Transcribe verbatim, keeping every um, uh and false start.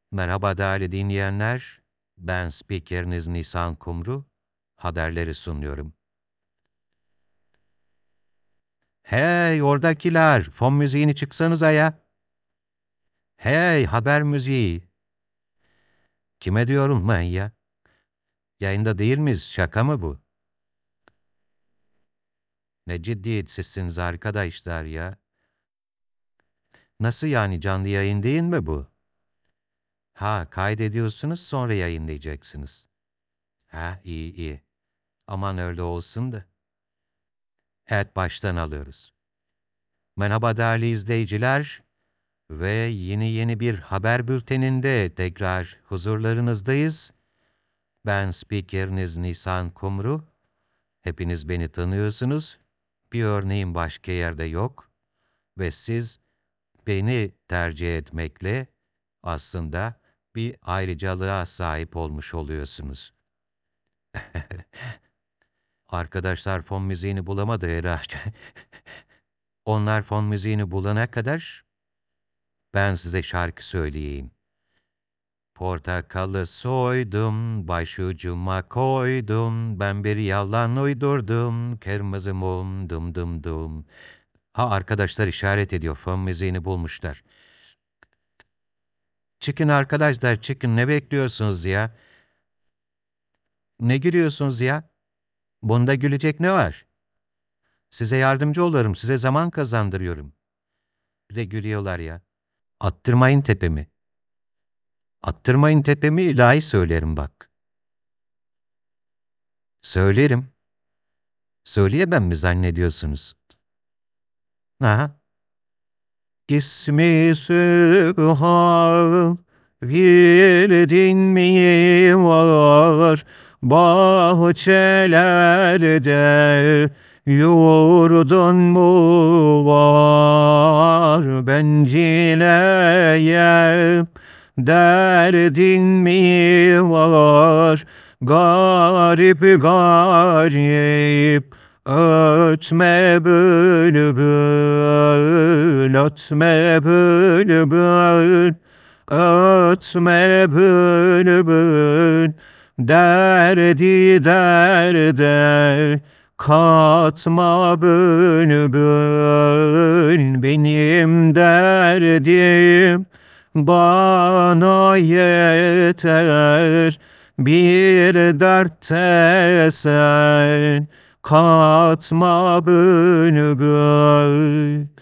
Merhaba değerli dinleyenler, ben spikeriniz Nisan Kumru, haberleri sunuyorum. Hey oradakiler, fon müziğini çıksanıza ya. Hey haber müziği. Kime diyorum ben ya? Yayında değil miyiz, şaka mı bu? Ne ciddiyetsizsiniz arkadaşlar ya. Nasıl yani, canlı yayın değil mi bu? Ha, kaydediyorsunuz sonra yayınlayacaksınız. Ha, iyi iyi. Aman öyle olsun da. Evet, baştan alıyoruz. Merhaba değerli izleyiciler ve yeni yeni bir haber bülteninde tekrar huzurlarınızdayız. Ben spikeriniz Nisan Kumru. Hepiniz beni tanıyorsunuz. Bir örneğim başka yerde yok ve siz beni tercih etmekle aslında bir ayrıcalığa sahip olmuş oluyorsunuz. Arkadaşlar fon müziğini bulamadı herhalde. Onlar fon müziğini bulana kadar ben size şarkı söyleyeyim. Portakalı soydum, başucuma koydum, ben bir yalan uydurdum, kırmızı mum dum dum dum. Ha, arkadaşlar işaret ediyor, fon müziğini bulmuşlar. Çıkın arkadaşlar, çıkın, ne bekliyorsunuz ya? Ne gülüyorsunuz ya? Bunda gülecek ne var? Size yardımcı olurum, size zaman kazandırıyorum. Bir de gülüyorlar ya. Attırmayın tepemi. Attırmayın tepemi, ilahi söylerim bak. Söylerim. Söyleyemem mi zannediyorsunuz? Ha? İsmi Sübhan verdin mi var bahçelerde, yurdun mu var bencileye, derdin mi var garip garip. Ötme bülbül, ötme bülbül, ötme bülbül, derdi derde katma bülbül, benim derdim bana yeter, bir dertte sen katma bülbül.